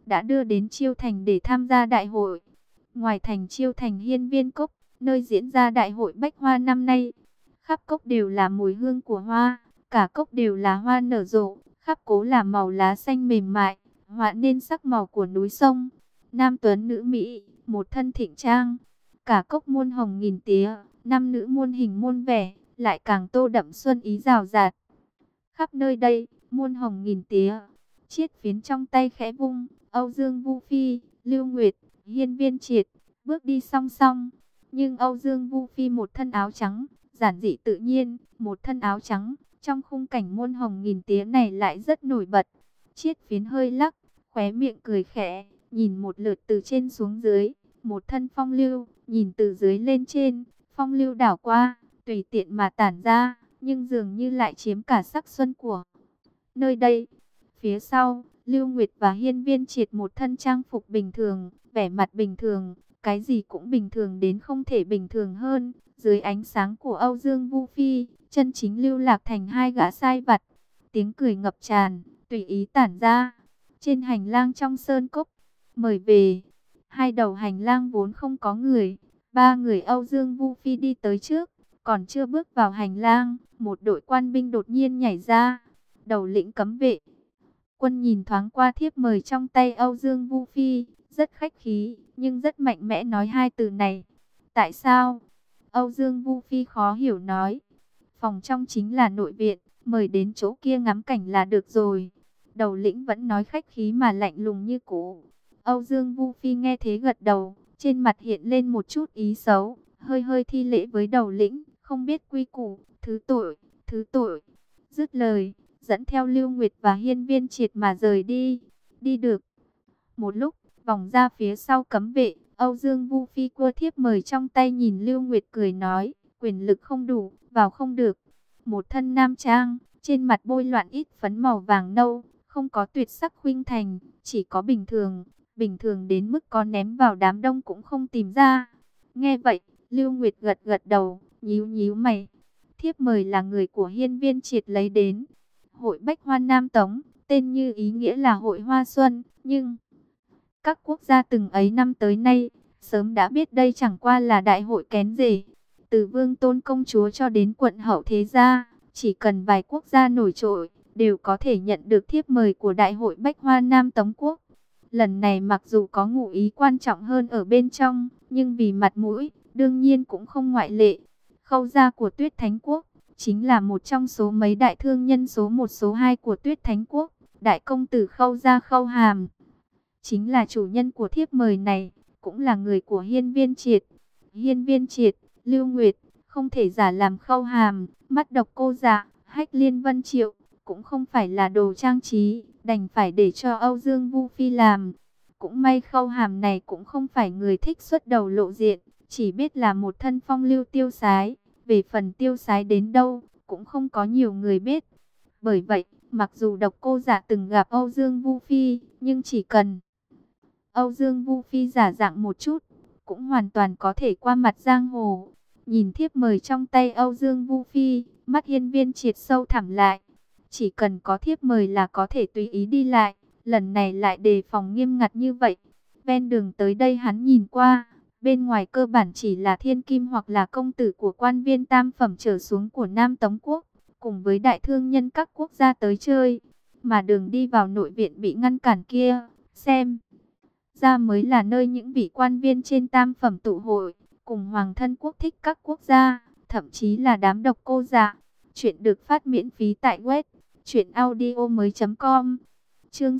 đã đưa đến Chiêu Thành để tham gia đại hội. Ngoài thành Chiêu Thành Hiên Viên Cốc, nơi diễn ra đại hội bách hoa năm nay, khắp cốc đều là mùi hương của hoa, cả cốc đều là hoa nở rộ, khắp cố là màu lá xanh mềm mại, họa nên sắc màu của núi sông. Nam tuấn nữ mỹ, một thân thịnh trang, cả cốc muôn hồng nghìn tía, nam nữ muôn hình muôn vẻ, lại càng tô đậm xuân ý rào rạt. Khắp nơi đây, muôn hồng nghìn tía, chiết phiến trong tay khẽ vung, Âu Dương Vu Phi, Lưu Nguyệt, Hiên Viên Triệt, bước đi song song. Nhưng Âu Dương Vu Phi một thân áo trắng, giản dị tự nhiên, một thân áo trắng, trong khung cảnh muôn hồng nghìn tía này lại rất nổi bật. Chiết phiến hơi lắc, khóe miệng cười khẽ, nhìn một lượt từ trên xuống dưới, một thân phong lưu, nhìn từ dưới lên trên, phong lưu đảo qua, tùy tiện mà tản ra, nhưng dường như lại chiếm cả sắc xuân của nơi đây. Phía sau, Lưu Nguyệt và Hiên Viên Triệt một thân trang phục bình thường, vẻ mặt bình thường, cái gì cũng bình thường đến không thể bình thường hơn. Dưới ánh sáng của Âu Dương Vu Phi, chân chính lưu lạc thành hai gã sai vặt. Tiếng cười ngập tràn, tùy ý tản ra. Trên hành lang trong sơn cốc, mời về. Hai đầu hành lang vốn không có người. Ba người Âu Dương Vu Phi đi tới trước. Còn chưa bước vào hành lang, một đội quan binh đột nhiên nhảy ra. Đầu lĩnh cấm vệ quân nhìn thoáng qua thiếp mời trong tay Âu Dương Vu Phi, rất khách khí, nhưng rất mạnh mẽ nói hai từ này. Tại sao? Âu Dương Vu Phi khó hiểu nói. Phòng trong chính là nội viện, mời đến chỗ kia ngắm cảnh là được rồi. Đầu lĩnh vẫn nói khách khí mà lạnh lùng như cũ. Âu Dương Vu Phi nghe thế gật đầu, trên mặt hiện lên một chút ý xấu, hơi hơi thi lễ với đầu lĩnh, không biết quy củ, thứ tội, thứ tội. Dứt lời, dẫn theo Lưu Nguyệt và Hiên Viên Triệt mà rời đi. Đi được một lúc, vòng ra phía sau cấm vệ, Âu Dương Vu Phi cua thiếp mời trong tay nhìn Lưu Nguyệt cười nói, quyền lực không đủ, vào không được. Một thân nam trang, trên mặt bôi loạn ít phấn màu vàng nâu, không có tuyệt sắc khuynh thành, chỉ có bình thường đến mức có ném vào đám đông cũng không tìm ra. Nghe vậy, Lưu Nguyệt gật gật đầu, nhíu nhíu mày. Thiếp mời là người của Hiên Viên Triệt lấy đến. Hội Bách Hoa Nam Tống, tên như ý nghĩa là hội hoa xuân, nhưng các quốc gia từng ấy năm tới nay, sớm đã biết đây chẳng qua là đại hội kén rể. Từ vương tôn công chúa cho đến quận hậu thế gia, chỉ cần vài quốc gia nổi trội, đều có thể nhận được thiếp mời của đại hội Bách Hoa Nam Tống Quốc. Lần này mặc dù có ngụ ý quan trọng hơn ở bên trong, nhưng vì mặt mũi, đương nhiên cũng không ngoại lệ. Khâu gia của Tuyết Thánh Quốc chính là một trong số mấy đại thương nhân số 1 số 2 của Tuyết Thánh Quốc. Đại công tử Khâu gia Khâu Hàm chính là chủ nhân của thiếp mời này, cũng là người của Hiên Viên Triệt. Hiên Viên Triệt, Lưu Nguyệt, không thể giả làm Khâu Hàm, mắt độc cô dạ, Hách Liên Vân Triệu, cũng không phải là đồ trang trí, đành phải để cho Âu Dương Vu Phi làm. Cũng may Khâu Hàm này cũng không phải người thích xuất đầu lộ diện, chỉ biết là một thân phong lưu tiêu sái, về phần tiêu sái đến đâu, cũng không có nhiều người biết. Bởi vậy, mặc dù độc cô dạ từng gặp Âu Dương Vu Phi, nhưng chỉ cần Âu Dương Vu Phi giả dạng một chút, cũng hoàn toàn có thể qua mặt giang hồ. Nhìn thiếp mời trong tay Âu Dương Vu Phi, mắt Hiên Viên Triệt sâu thẳm lại. Chỉ cần có thiếp mời là có thể tùy ý đi lại, lần này lại đề phòng nghiêm ngặt như vậy. Ven đường tới đây hắn nhìn qua, bên ngoài cơ bản chỉ là thiên kim hoặc là công tử của quan viên tam phẩm trở xuống của Nam Tống Quốc, cùng với đại thương nhân các quốc gia tới chơi. Mà đường đi vào nội viện bị ngăn cản kia, xem ra mới là nơi những vị quan viên trên tam phẩm tụ hội, cùng hoàng thân quốc thích các quốc gia, thậm chí là đám độc cô dạ. Chuyện được phát miễn phí tại web truyệnaudiomoi.com. Chương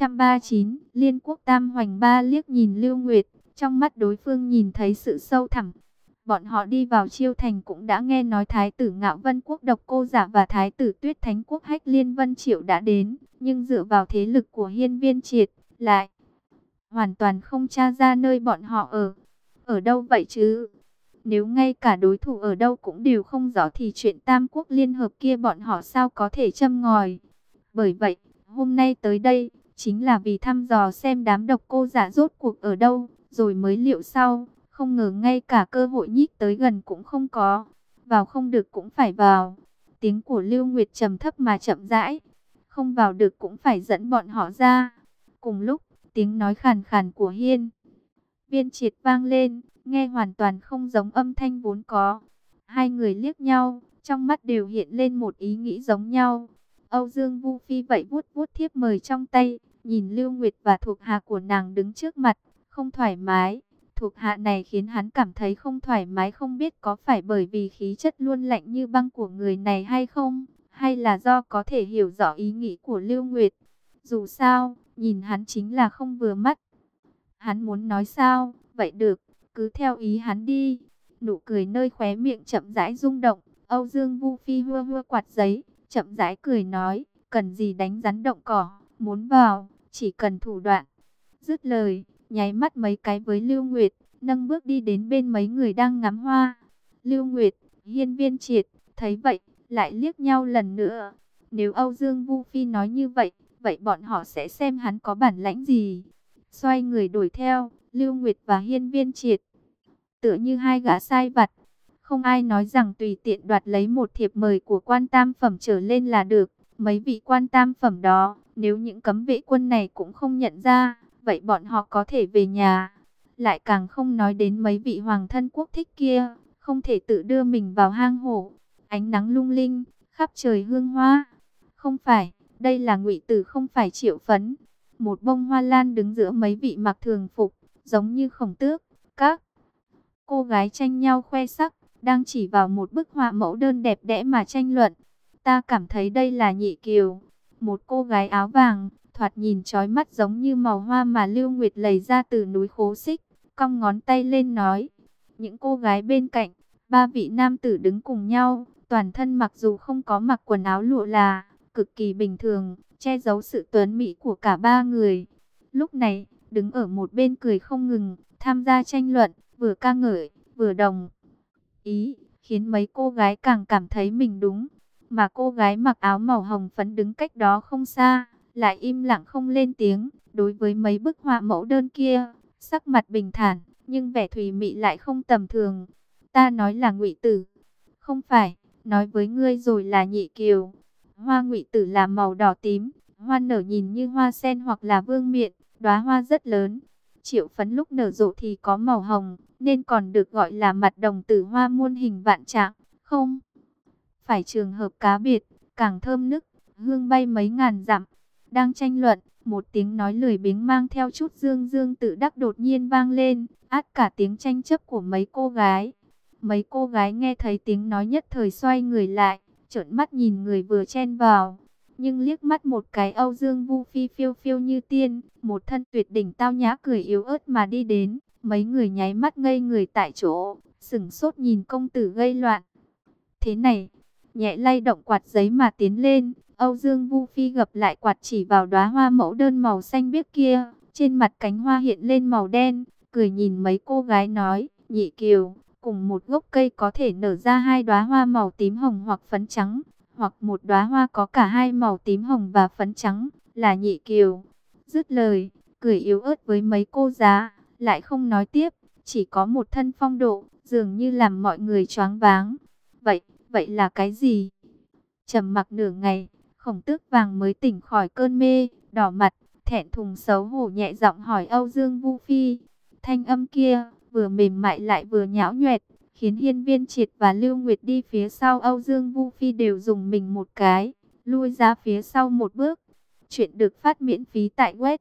639, Liên Quốc Tam Hoành Ba liếc nhìn Lưu Nguyệt, trong mắt đối phương nhìn thấy sự sâu thẳm. Bọn họ đi vào Chiêu Thành cũng đã nghe nói Thái tử Ngạo Vân Quốc độc cô dạ và Thái tử Tuyết Thánh Quốc Hách Liên Vân Triệu đã đến, nhưng dựa vào thế lực của Hiên Viên Triệt, lại hoàn toàn không tra ra nơi bọn họ ở. Ở đâu vậy chứ? Nếu ngay cả đối thủ ở đâu cũng đều không rõ thì chuyện Tam Quốc liên hợp kia bọn họ sao có thể châm ngòi. Bởi vậy, hôm nay tới đây, chính là vì thăm dò xem đám độc cô giả rốt cuộc ở đâu, rồi mới liệu sau. Không ngờ ngay cả cơ hội nhích tới gần cũng không có. Vào không được cũng phải vào. Tiếng của Lưu Nguyệt trầm thấp mà chậm rãi. Không vào được cũng phải dẫn bọn họ ra. Cùng lúc, tiếng nói khàn khàn của Hiên Viên Triệt vang lên, nghe hoàn toàn không giống âm thanh vốn có. Hai người liếc nhau, trong mắt đều hiện lên một ý nghĩ giống nhau. Âu Dương Vu Phi vậy vuốt vuốt thiếp mời trong tay, nhìn Lưu Nguyệt và thuộc hạ của nàng đứng trước mặt, không thoải mái. Thuộc hạ này khiến hắn cảm thấy không thoải mái, không biết có phải bởi vì khí chất luôn lạnh như băng của người này hay không, hay là do có thể hiểu rõ ý nghĩ của Lưu Nguyệt. Dù sao, nhìn hắn chính là không vừa mắt. Hắn muốn nói sao, vậy được, cứ theo ý hắn đi. Nụ cười nơi khóe miệng chậm rãi rung động, Âu Dương Vu Phi hưa hưa quạt giấy, chậm rãi cười nói, cần gì đánh rắn động cỏ, muốn vào, chỉ cần thủ đoạn. Dứt lời, nháy mắt mấy cái với Lưu Nguyệt, nâng bước đi đến bên mấy người đang ngắm hoa. Lưu Nguyệt, Hiên Viên Triệt, thấy vậy, lại liếc nhau lần nữa. Nếu Âu Dương Vu Phi nói như vậy, vậy bọn họ sẽ xem hắn có bản lãnh gì. Xoay người đuổi theo, Lưu Nguyệt và Hiên Viên Triệt, tựa như hai gã sai vặt. Không ai nói rằng tùy tiện đoạt lấy một thiệp mời của quan tam phẩm trở lên là được. Mấy vị quan tam phẩm đó, nếu những cấm vệ quân này cũng không nhận ra, vậy bọn họ có thể về nhà. Lại càng không nói đến mấy vị hoàng thân quốc thích kia, không thể tự đưa mình vào hang hổ. Ánh nắng lung linh, khắp trời hương hoa. Không phải, đây là Ngụy Tử, không phải Triệu Phấn. Một bông hoa lan đứng giữa mấy vị mặc thường phục, giống như Khổng Tước. Các cô gái tranh nhau khoe sắc, đang chỉ vào một bức họa mẫu đơn đẹp đẽ mà tranh luận. Ta cảm thấy đây là Nhị Kiều. Một cô gái áo vàng, thoạt nhìn chói mắt giống như màu hoa mà Lưu Nguyệt lấy ra từ núi Khố Xích, cong ngón tay lên nói. Những cô gái bên cạnh, ba vị nam tử đứng cùng nhau, toàn thân mặc dù không có mặc quần áo lụa là, cực kỳ bình thường, che giấu sự tuấn mỹ của cả ba người. Lúc này, đứng ở một bên cười không ngừng, tham gia tranh luận, vừa ca ngợi, vừa đồng ý, khiến mấy cô gái càng cảm thấy mình đúng. Mà cô gái mặc áo màu hồng phấn đứng cách đó không xa, lại im lặng không lên tiếng. Đối với mấy bức họa mẫu đơn kia, sắc mặt bình thản, nhưng vẻ thùy mị lại không tầm thường. Ta nói là Ngụy Tử, không phải, nói với ngươi rồi là Nhị Kiều. Hoa Ngụy Tử là màu đỏ tím, hoa nở nhìn như hoa sen hoặc là vương miện, đóa hoa rất lớn. Triệu Phấn lúc nở rộ thì có màu hồng, nên còn được gọi là mặt đồng tử hoa muôn hình vạn trạng. Không phải trường hợp cá biệt, càng thơm nức, hương bay mấy ngàn dặm. Đang tranh luận, một tiếng nói lười biếng mang theo chút dương dương tự đắc đột nhiên vang lên, át cả tiếng tranh chấp của mấy cô gái. Mấy cô gái nghe thấy tiếng nói nhất thời xoay người lại, trợn mắt nhìn người vừa chen vào. Nhưng liếc mắt một cái Âu Dương Vu Phi phiêu phiêu như tiên, một thân tuyệt đỉnh tao nhã cười yếu ớt mà đi đến. Mấy người nháy mắt ngây người tại chỗ, sửng sốt nhìn công tử gây loạn. Thế này, nhẹ lay động quạt giấy mà tiến lên, Âu Dương Vu Phi gập lại quạt chỉ vào đóa hoa mẫu đơn màu xanh biếc kia, trên mặt cánh hoa hiện lên màu đen, cười nhìn mấy cô gái nói, Nhị Kiều, cùng một gốc cây có thể nở ra hai đóa hoa màu tím hồng hoặc phấn trắng, hoặc một đóa hoa có cả hai màu tím hồng và phấn trắng, là Nhị Kiều. Dứt lời, cười yếu ớt với mấy cô giá, lại không nói tiếp, chỉ có một thân phong độ, dường như làm mọi người choáng váng. Vậy là cái gì? Trầm mặc nửa ngày, Khổng Tước Vàng mới tỉnh khỏi cơn mê, đỏ mặt, thẹn thùng xấu hổ nhẹ giọng hỏi Âu Dương Vu Phi. Thanh âm kia, vừa mềm mại lại vừa nhão nhoẹt, khiến Hiên Viên Triệt và Lưu Nguyệt đi phía sau Âu Dương Vu Phi đều dùng mình một cái, lui ra phía sau một bước. Chuyện được phát miễn phí tại web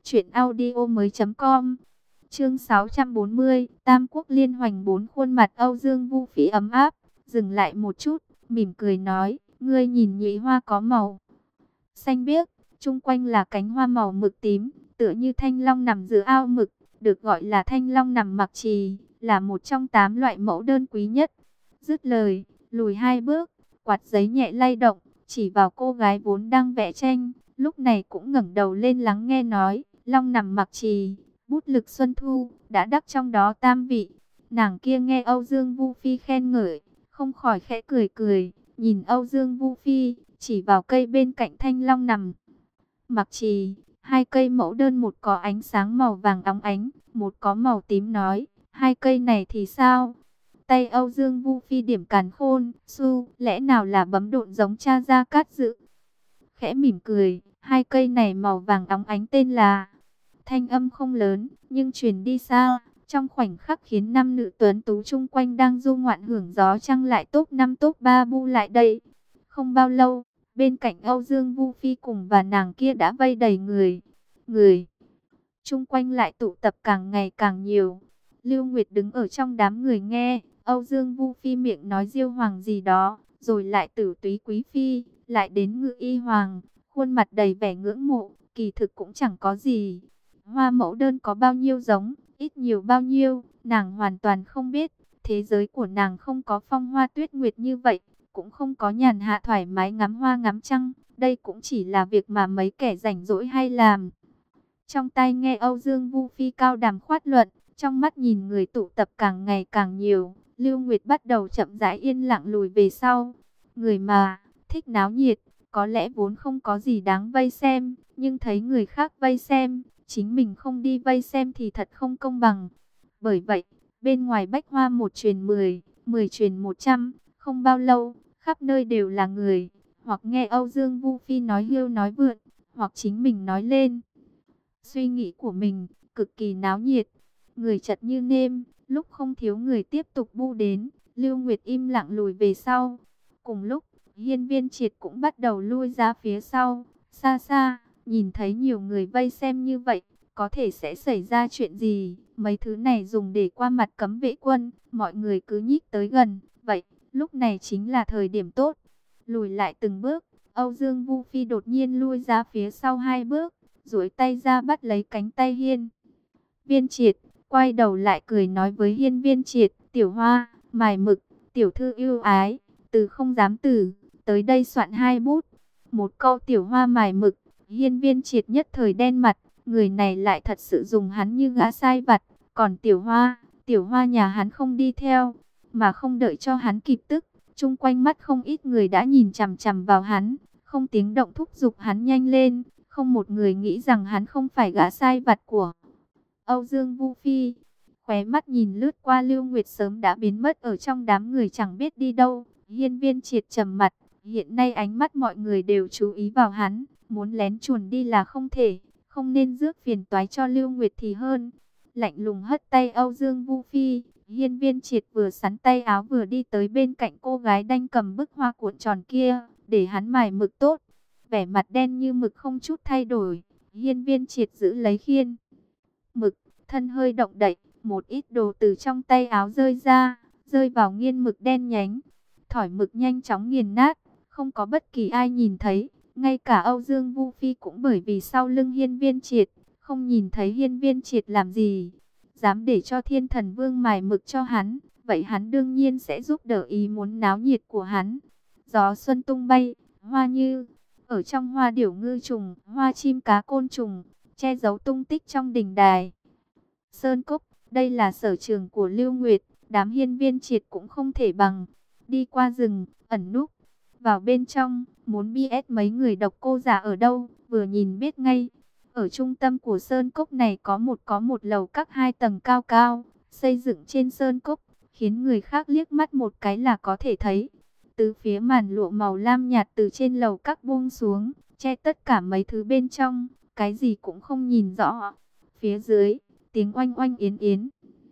truyệnaudiomoi.com. Chương 640, Tam Quốc liên hoành. Bốn khuôn mặt Âu Dương Vu Phi ấm áp, dừng lại một chút, mỉm cười nói, ngươi nhìn nhụy hoa có màu xanh biếc, chung quanh là cánh hoa màu mực tím, tựa như thanh long nằm giữa ao mực, được gọi là thanh long nằm mặc trì, là một trong 8 loại mẫu đơn quý nhất. Dứt lời, lùi hai bước, quạt giấy nhẹ lay động, chỉ vào cô gái vốn đang vẽ tranh, lúc này cũng ngẩng đầu lên lắng nghe nói, long nằm mặc trì, bút lực xuân thu, đã đắc trong đó tam vị. Nàng kia nghe Âu Dương Vu Phi khen ngợi, không khỏi khẽ cười cười, nhìn Âu Dương Vu Phi, chỉ vào cây bên cạnh thanh long nằm mặc trì, hai cây mẫu đơn, một có ánh sáng màu vàng óng ánh, một có màu tím, nói, hai cây này thì sao? Tay Âu Dương Vu Phi điểm càn khôn, su, lẽ nào là bấm độn giống cha Gia Cát Dự? Khẽ mỉm cười, hai cây này màu vàng óng ánh tên là Thanh âm không lớn, nhưng truyền đi xa, trong khoảnh khắc khiến nam nữ tuấn tú chung quanh đang du ngoạn hưởng gió trăng lại top 5 top 3 bu lại đây. Không bao lâu, bên cạnh Âu Dương Vu Phi cùng và nàng kia đã vây đầy người. Người chung quanh lại tụ tập càng ngày càng nhiều. Lưu Nguyệt đứng ở trong đám người nghe, Âu Dương Vu Phi miệng nói Diêu Hoàng gì đó, rồi lại Tử Túy Quý Phi, lại đến Ngự Y Hoàng, khuôn mặt đầy vẻ ngưỡng mộ, kỳ thực cũng chẳng có gì. Hoa mẫu đơn có bao nhiêu giống, ít nhiều bao nhiêu, nàng hoàn toàn không biết. Thế giới của nàng không có phong hoa tuyết nguyệt như vậy, cũng không có nhàn hạ thoải mái ngắm hoa ngắm trăng. Đây cũng chỉ là việc mà mấy kẻ rảnh rỗi hay làm. Trong tai nghe Âu Dương Vu Phi cao đàm khoát luận, trong mắt nhìn người tụ tập càng ngày càng nhiều, Lưu Nguyệt bắt đầu chậm rãi yên lặng lùi về sau. Người mà thích náo nhiệt, có lẽ vốn không có gì đáng vây xem, nhưng thấy người khác vây xem, chính mình không đi vây xem thì thật không công bằng. Bởi vậy, bên ngoài bách hoa một truyền 10, 10 truyền 100, không bao lâu, khắp nơi đều là người, hoặc nghe Âu Dương Vu Phi nói hưu nói vượn, hoặc chính mình nói lên suy nghĩ của mình, cực kỳ náo nhiệt. Người chật như nêm, lúc không thiếu người tiếp tục bu đến, Lưu Nguyệt im lặng lùi về sau. Cùng lúc, Hiên Viên Triệt cũng bắt đầu lui ra phía sau, xa xa, nhìn thấy nhiều người vây xem như vậy, có thể sẽ xảy ra chuyện gì. Mấy thứ này dùng để qua mặt cấm vệ quân, mọi người cứ nhích tới gần, vậy, lúc này chính là thời điểm tốt. Lùi lại từng bước, Âu Dương Vu Phi đột nhiên lui ra phía sau 2 bước, duỗi tay ra bắt lấy cánh tay Hiên Viên Triệt, quay đầu lại cười nói với Hiên Viên Triệt, tiểu hoa, mài mực, tiểu thư yêu ái, từ không dám tử, tới đây soạn 2 bút. Một câu tiểu hoa mài mực, Hiên Viên Triệt nhất thời đen mặt, người này lại thật sự dùng hắn như gã sai vặt, còn tiểu hoa nhà hắn không đi theo, mà không đợi cho hắn kịp tức, chung quanh mắt không ít người đã nhìn chằm chằm vào hắn, không tiếng động thúc giục hắn nhanh lên, không một người nghĩ rằng hắn không phải gã sai vặt của Âu Dương Vu Phi. Khóe mắt nhìn lướt qua Lưu Nguyệt sớm đã biến mất ở trong đám người chẳng biết đi đâu. Hiên Viên Triệt trầm mặt, hiện nay ánh mắt mọi người đều chú ý vào hắn, muốn lén chuồn đi là không thể, không nên rước phiền toái cho Lưu Nguyệt thì hơn. Lạnh lùng hất tay Âu Dương Vu Phi, Hiên Viên Triệt vừa sắn tay áo vừa đi tới bên cạnh cô gái đanh cầm bức hoa cuộn tròn kia, để hắn mài mực tốt. Vẻ mặt đen như mực không chút thay đổi, Hiên Viên Triệt giữ lấy khiên mực, thân hơi động đậy, một ít đồ từ trong tay áo rơi ra, rơi vào nghiên mực đen nhánh. Thỏi mực nhanh chóng nghiền nát, không có bất kỳ ai nhìn thấy, ngay cả Âu Dương Vu Phi cũng bởi vì sau lưng Hiên Viên Triệt, không nhìn thấy Hiên Viên Triệt làm gì. Dám để cho Thiên Thần Vương mài mực cho hắn, vậy hắn đương nhiên sẽ giúp đỡ ý muốn náo nhiệt của hắn. Gió xuân tung bay, hoa như ở trong hoa điểu ngư trùng, hoa chim cá côn trùng, che giấu tung tích trong đình đài. Sơn Cốc, đây là sở trường của Lưu Nguyệt, đám Hiên Viên Triệt cũng không thể bằng. Đi qua rừng, ẩn núp, vào bên trong, muốn BS mấy người độc cô giả ở đâu, vừa nhìn biết ngay. Ở trung tâm của Sơn Cốc này có một lầu các 2 tầng cao cao, xây dựng trên Sơn Cốc, khiến người khác liếc mắt một cái là có thể thấy. Từ phía màn lụa màu lam nhạt từ trên lầu các buông xuống, che tất cả mấy thứ bên trong, cái gì cũng không nhìn rõ. Phía dưới, tiếng oanh oanh yến yến,